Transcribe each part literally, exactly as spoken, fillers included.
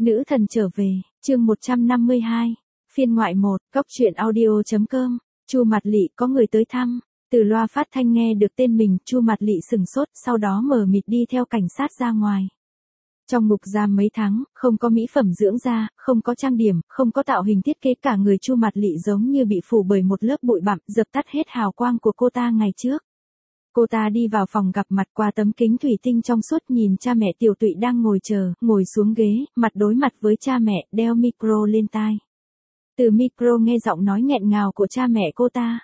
Nữ thần trở về, chương một trăm năm mươi hai, phiên ngoại một, góc truyện audio chấm com, Chu Mạt Lị có người tới thăm. Từ loa phát thanh nghe được tên mình, Chu Mạt Lị sừng sốt, sau đó mờ mịt đi theo cảnh sát ra ngoài. Trong ngục giam mấy tháng, không có mỹ phẩm dưỡng da, không có trang điểm, không có tạo hình thiết kế, cả người Chu Mạt Lị giống như bị phủ bởi một lớp bụi bặm, dập tắt hết hào quang của cô ta ngày trước. Cô ta đi vào phòng gặp mặt qua tấm kính thủy tinh trong suốt, nhìn cha mẹ Tiểu Tụy đang ngồi chờ, ngồi xuống ghế, mặt đối mặt với cha mẹ, đeo micro lên tai. Từ micro nghe giọng nói nghẹn ngào của cha mẹ cô ta.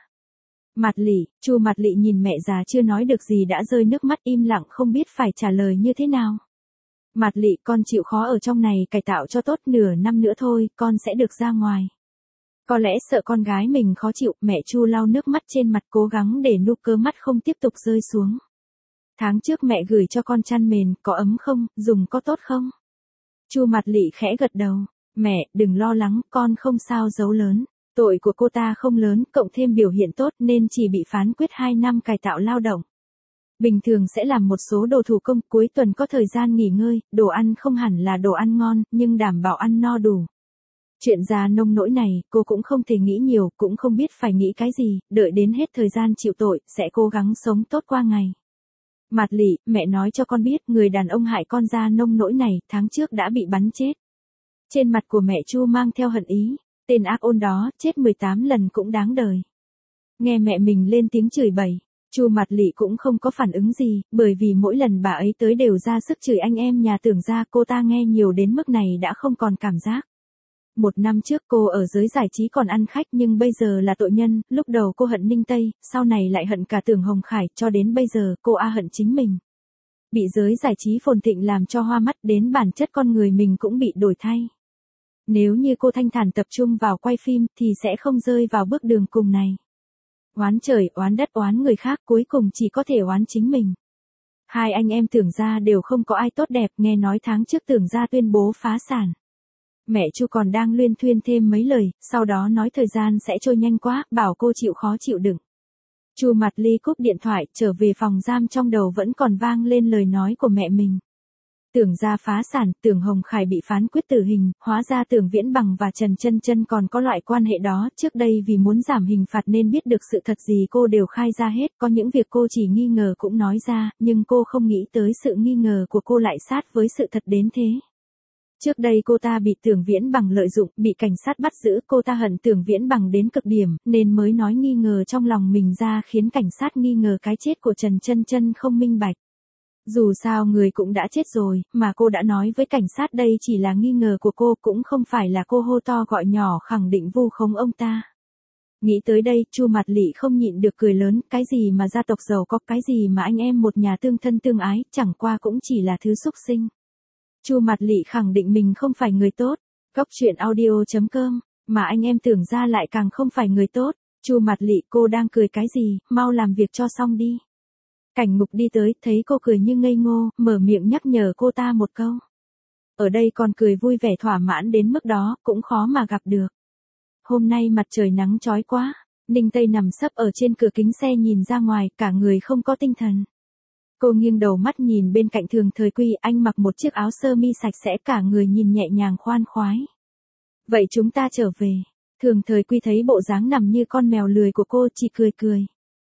Mạt Lị, Chu Mạt Lị nhìn mẹ già chưa nói được gì đã rơi nước mắt, im lặng không biết phải trả lời như thế nào. Mạt Lị, con chịu khó ở trong này cải tạo cho tốt, nửa năm nữa thôi, con sẽ được ra ngoài. Có lẽ sợ con gái mình khó chịu, mẹ Chu lau nước mắt trên mặt, cố gắng để nu cơ mắt không tiếp tục rơi xuống. Tháng trước mẹ gửi cho con chăn mền, có ấm không, dùng có tốt không? Chu Mạt Lị khẽ gật đầu. Mẹ, đừng lo lắng, con không sao giấu lớn. Tội của cô ta không lớn, cộng thêm biểu hiện tốt nên chỉ bị phán quyết hai năm cải tạo lao động. Bình thường sẽ làm một số đồ thủ công, cuối tuần có thời gian nghỉ ngơi, đồ ăn không hẳn là đồ ăn ngon, nhưng đảm bảo ăn no đủ. Chuyện già nông nỗi này, cô cũng không thể nghĩ nhiều, cũng không biết phải nghĩ cái gì, đợi đến hết thời gian chịu tội, sẽ cố gắng sống tốt qua ngày. Mạt Lị, mẹ nói cho con biết, người đàn ông hại con già nông nỗi này, tháng trước đã bị bắn chết. Trên mặt của mẹ Chu mang theo hận ý, tên ác ôn đó, chết mười tám lần cũng đáng đời. Nghe mẹ mình lên tiếng chửi bậy, Chu Mạt Lị cũng không có phản ứng gì, bởi vì mỗi lần bà ấy tới đều ra sức chửi anh em nhà Tưởng gia, cô ta nghe nhiều đến mức này đã không còn cảm giác. Một năm trước cô ở giới giải trí còn ăn khách, nhưng bây giờ là tội nhân, lúc đầu cô hận Ninh Tây, sau này lại hận cả Tưởng Hồng Khải, cho đến bây giờ cô a hận chính mình. Bị giới giải trí phồn thịnh làm cho hoa mắt, đến bản chất con người mình cũng bị đổi thay. Nếu như cô thanh thản tập trung vào quay phim thì sẽ không rơi vào bước đường cùng này. Oán trời, oán đất, oán người khác, cuối cùng chỉ có thể oán chính mình. Hai anh em Tưởng gia đều không có ai tốt đẹp, nghe nói tháng trước Tưởng gia tuyên bố phá sản. Mẹ Chu còn đang luyên thuyên thêm mấy lời, sau đó nói thời gian sẽ trôi nhanh quá, bảo cô chịu khó chịu đựng. Chu Mạt Lị cúp điện thoại, trở về phòng giam, trong đầu vẫn còn vang lên lời nói của mẹ mình. Tưởng gia phá sản, Tưởng Hồng Khải bị phán quyết tử hình, hóa ra Tưởng Viễn Bằng và Trần Chân Chân còn có loại quan hệ đó, trước đây vì muốn giảm hình phạt nên biết được sự thật gì cô đều khai ra hết, có những việc cô chỉ nghi ngờ cũng nói ra, nhưng cô không nghĩ tới sự nghi ngờ của cô lại sát với sự thật đến thế. Trước đây cô ta bị Tưởng Viễn Bằng lợi dụng, bị cảnh sát bắt giữ, cô ta hận Tưởng Viễn Bằng đến cực điểm, nên mới nói nghi ngờ trong lòng mình ra, khiến cảnh sát nghi ngờ cái chết của Trần Chân Chân không minh bạch. Dù sao người cũng đã chết rồi, mà cô đã nói với cảnh sát đây chỉ là nghi ngờ của cô, cũng không phải là cô hô to gọi nhỏ khẳng định vu khống ông ta. Nghĩ tới đây, Chu Mạt Lị không nhịn được cười lớn, cái gì mà gia tộc giàu có, cái gì mà anh em một nhà tương thân tương ái, chẳng qua cũng chỉ là thứ xúc sinh. Chu Mạt Lị khẳng định mình không phải người tốt. Góc truyện audio chấm com, mà anh em Tưởng gia lại càng không phải người tốt. Chu Mạt Lị, cô đang cười cái gì, mau làm việc cho xong đi. Cảnh Ngục đi tới, thấy cô cười như ngây ngô, mở miệng nhắc nhở cô ta một câu. Ở đây còn cười vui vẻ thỏa mãn đến mức đó, cũng khó mà gặp được. Hôm nay mặt trời nắng chói quá, Ninh Tây nằm sấp ở trên cửa kính xe nhìn ra ngoài, cả người không có tinh thần. Cô nghiêng đầu mắt nhìn bên cạnh Thường Thời Quy, anh mặc một chiếc áo sơ mi sạch sẽ, cả người nhìn nhẹ nhàng khoan khoái. Vậy chúng ta trở về. Thường Thời Quy thấy bộ dáng nằm như con mèo lười của cô, chỉ cười cười.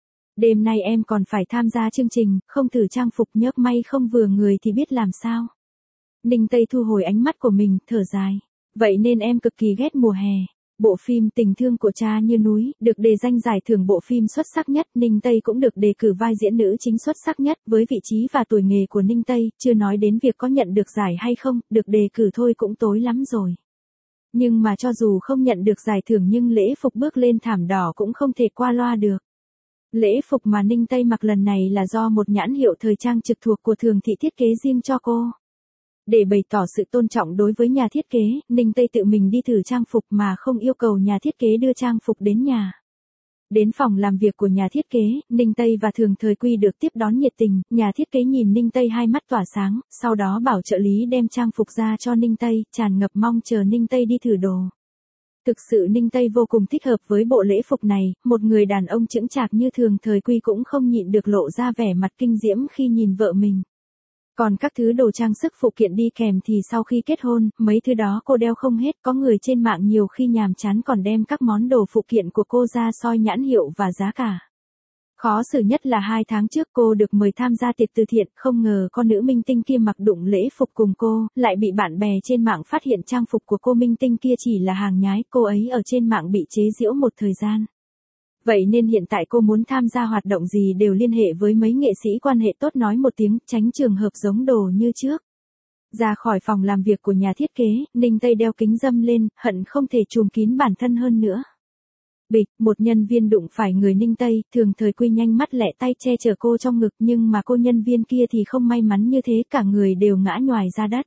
Đêm nay em còn phải tham gia chương trình, không thử trang phục nhớp may không vừa người thì biết làm sao. Ninh Tây thu hồi ánh mắt của mình, thở dài. Vậy nên em cực kỳ ghét mùa hè. Bộ phim Tình thương của cha như núi, được đề danh giải thưởng bộ phim xuất sắc nhất, Ninh Tây cũng được đề cử vai diễn nữ chính xuất sắc nhất, với vị trí và tuổi nghề của Ninh Tây, chưa nói đến việc có nhận được giải hay không, được đề cử thôi cũng tối lắm rồi. Nhưng mà cho dù không nhận được giải thưởng nhưng lễ phục bước lên thảm đỏ cũng không thể qua loa được. Lễ phục mà Ninh Tây mặc lần này là do một nhãn hiệu thời trang trực thuộc của Thường thị thiết kế riêng cho cô. Để bày tỏ sự tôn trọng đối với nhà thiết kế, Ninh Tây tự mình đi thử trang phục mà không yêu cầu nhà thiết kế đưa trang phục đến nhà. Đến phòng làm việc của nhà thiết kế, Ninh Tây và Thường Thời Quy được tiếp đón nhiệt tình, nhà thiết kế nhìn Ninh Tây hai mắt tỏa sáng, sau đó bảo trợ lý đem trang phục ra cho Ninh Tây, tràn ngập mong chờ Ninh Tây đi thử đồ. Thực sự Ninh Tây vô cùng thích hợp với bộ lễ phục này, một người đàn ông chững chạc như Thường Thời Quy cũng không nhịn được lộ ra vẻ mặt kinh diễm khi nhìn vợ mình. Còn các thứ đồ trang sức phụ kiện đi kèm thì sau khi kết hôn, mấy thứ đó cô đeo không hết, có người trên mạng nhiều khi nhàm chán còn đem các món đồ phụ kiện của cô ra soi nhãn hiệu và giá cả. Khó xử nhất là hai tháng trước cô được mời tham gia tiệc từ thiện, không ngờ con nữ minh tinh kia mặc đụng lễ phục cùng cô, lại bị bạn bè trên mạng phát hiện trang phục của cô minh tinh kia chỉ là hàng nhái, cô ấy ở trên mạng bị chế giễu một thời gian. Vậy nên hiện tại cô muốn tham gia hoạt động gì đều liên hệ với mấy nghệ sĩ quan hệ tốt nói một tiếng, tránh trường hợp giống đồ như trước. Ra khỏi phòng làm việc của nhà thiết kế, Ninh Tây đeo kính râm lên, hận không thể trùm kín bản thân hơn nữa. Bịch, một nhân viên đụng phải người Ninh Tây, Thường Thời Quy nhanh mắt lẹ tay che chở cô trong ngực nhưng mà cô nhân viên kia thì không may mắn như thế, cả người đều ngã nhoài ra đất.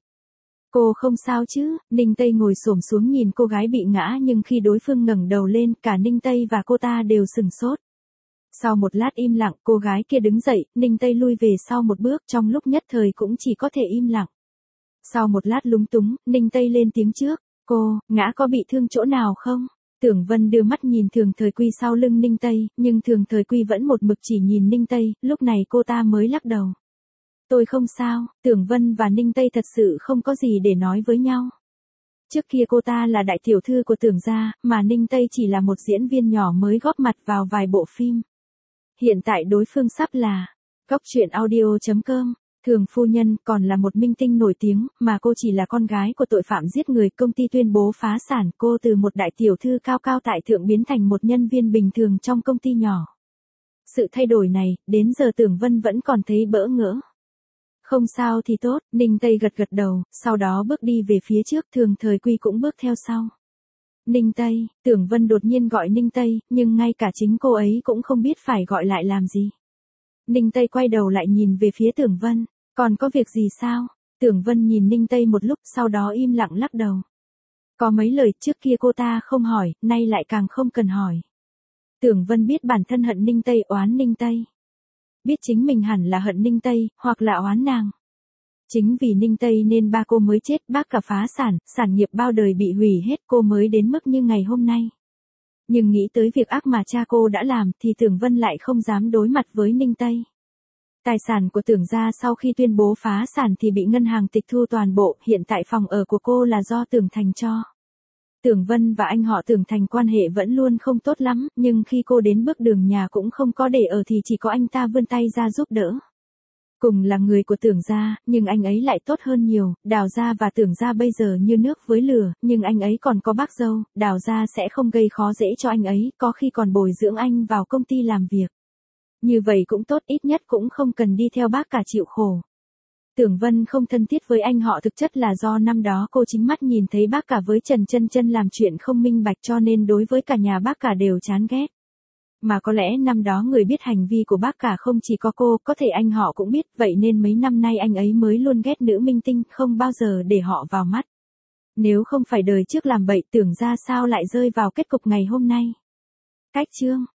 Cô không sao chứ? Ninh Tây ngồi xổm xuống nhìn cô gái bị ngã nhưng khi đối phương ngẩng đầu lên, cả Ninh Tây và cô ta đều sửng sốt. Sau một lát im lặng, cô gái kia đứng dậy, Ninh Tây lui về sau một bước, trong lúc nhất thời cũng chỉ có thể im lặng. Sau một lát lúng túng, Ninh Tây lên tiếng trước, cô, ngã có bị thương chỗ nào không? Tưởng Vân đưa mắt nhìn Thường Thời Quy sau lưng Ninh Tây, nhưng Thường Thời Quy vẫn một mực chỉ nhìn Ninh Tây, lúc này cô ta mới lắc đầu. Tôi không sao, Tưởng Vân và Ninh Tây thật sự không có gì để nói với nhau. Trước kia cô ta là đại tiểu thư của Tưởng gia, mà Ninh Tây chỉ là một diễn viên nhỏ mới góp mặt vào vài bộ phim. Hiện tại đối phương sắp là Cóc Truyện Audio chấm com. Thường phu nhân còn là một minh tinh nổi tiếng, mà cô chỉ là con gái của tội phạm giết người, công ty tuyên bố phá sản, cô từ một đại tiểu thư cao cao tại thượng biến thành một nhân viên bình thường trong công ty nhỏ. Sự thay đổi này, đến giờ Tưởng Vân vẫn còn thấy bỡ ngỡ. Không sao thì tốt, Ninh Tây gật gật đầu, sau đó bước đi về phía trước, Thường Thời Quy cũng bước theo sau. Ninh Tây, Tưởng Vân đột nhiên gọi Ninh Tây, nhưng ngay cả chính cô ấy cũng không biết phải gọi lại làm gì. Ninh Tây quay đầu lại nhìn về phía Tưởng Vân, còn có việc gì sao? Tưởng Vân nhìn Ninh Tây một lúc, sau đó im lặng lắc đầu. Có mấy lời trước kia cô ta không hỏi, nay lại càng không cần hỏi. Tưởng Vân biết bản thân hận Ninh Tây, oán Ninh Tây. Biết chính mình hẳn là hận Ninh Tây, hoặc là oán nàng. Chính vì Ninh Tây nên ba cô mới chết, bác cả phá sản, sản nghiệp bao đời bị hủy hết, cô mới đến mức như ngày hôm nay. Nhưng nghĩ tới việc ác mà cha cô đã làm thì Tưởng Vân lại không dám đối mặt với Ninh Tây. Tài sản của Tưởng gia sau khi tuyên bố phá sản thì bị ngân hàng tịch thu toàn bộ, hiện tại phòng ở của cô là do Tưởng Thành cho. Tưởng Vân và anh họ Tưởng Thành quan hệ vẫn luôn không tốt lắm, nhưng khi cô đến bước đường nhà cũng không có để ở thì chỉ có anh ta vươn tay ra giúp đỡ. Cùng là người của Tưởng gia, nhưng anh ấy lại tốt hơn nhiều, Đào gia và Tưởng gia bây giờ như nước với lửa, nhưng anh ấy còn có bác dâu, Đào gia sẽ không gây khó dễ cho anh ấy, có khi còn bồi dưỡng anh vào công ty làm việc. Như vậy cũng tốt, ít nhất cũng không cần đi theo bác cả chịu khổ. Tưởng Vân không thân thiết với anh họ thực chất là do năm đó cô chính mắt nhìn thấy bác cả với Trần Chân Chân làm chuyện không minh bạch cho nên đối với cả nhà bác cả đều chán ghét. Mà có lẽ năm đó người biết hành vi của bác cả không chỉ có cô, có thể anh họ cũng biết, vậy nên mấy năm nay anh ấy mới luôn ghét nữ minh tinh, không bao giờ để họ vào mắt. Nếu không phải đời trước làm bậy, Tưởng ra sao lại rơi vào kết cục ngày hôm nay. Cách chương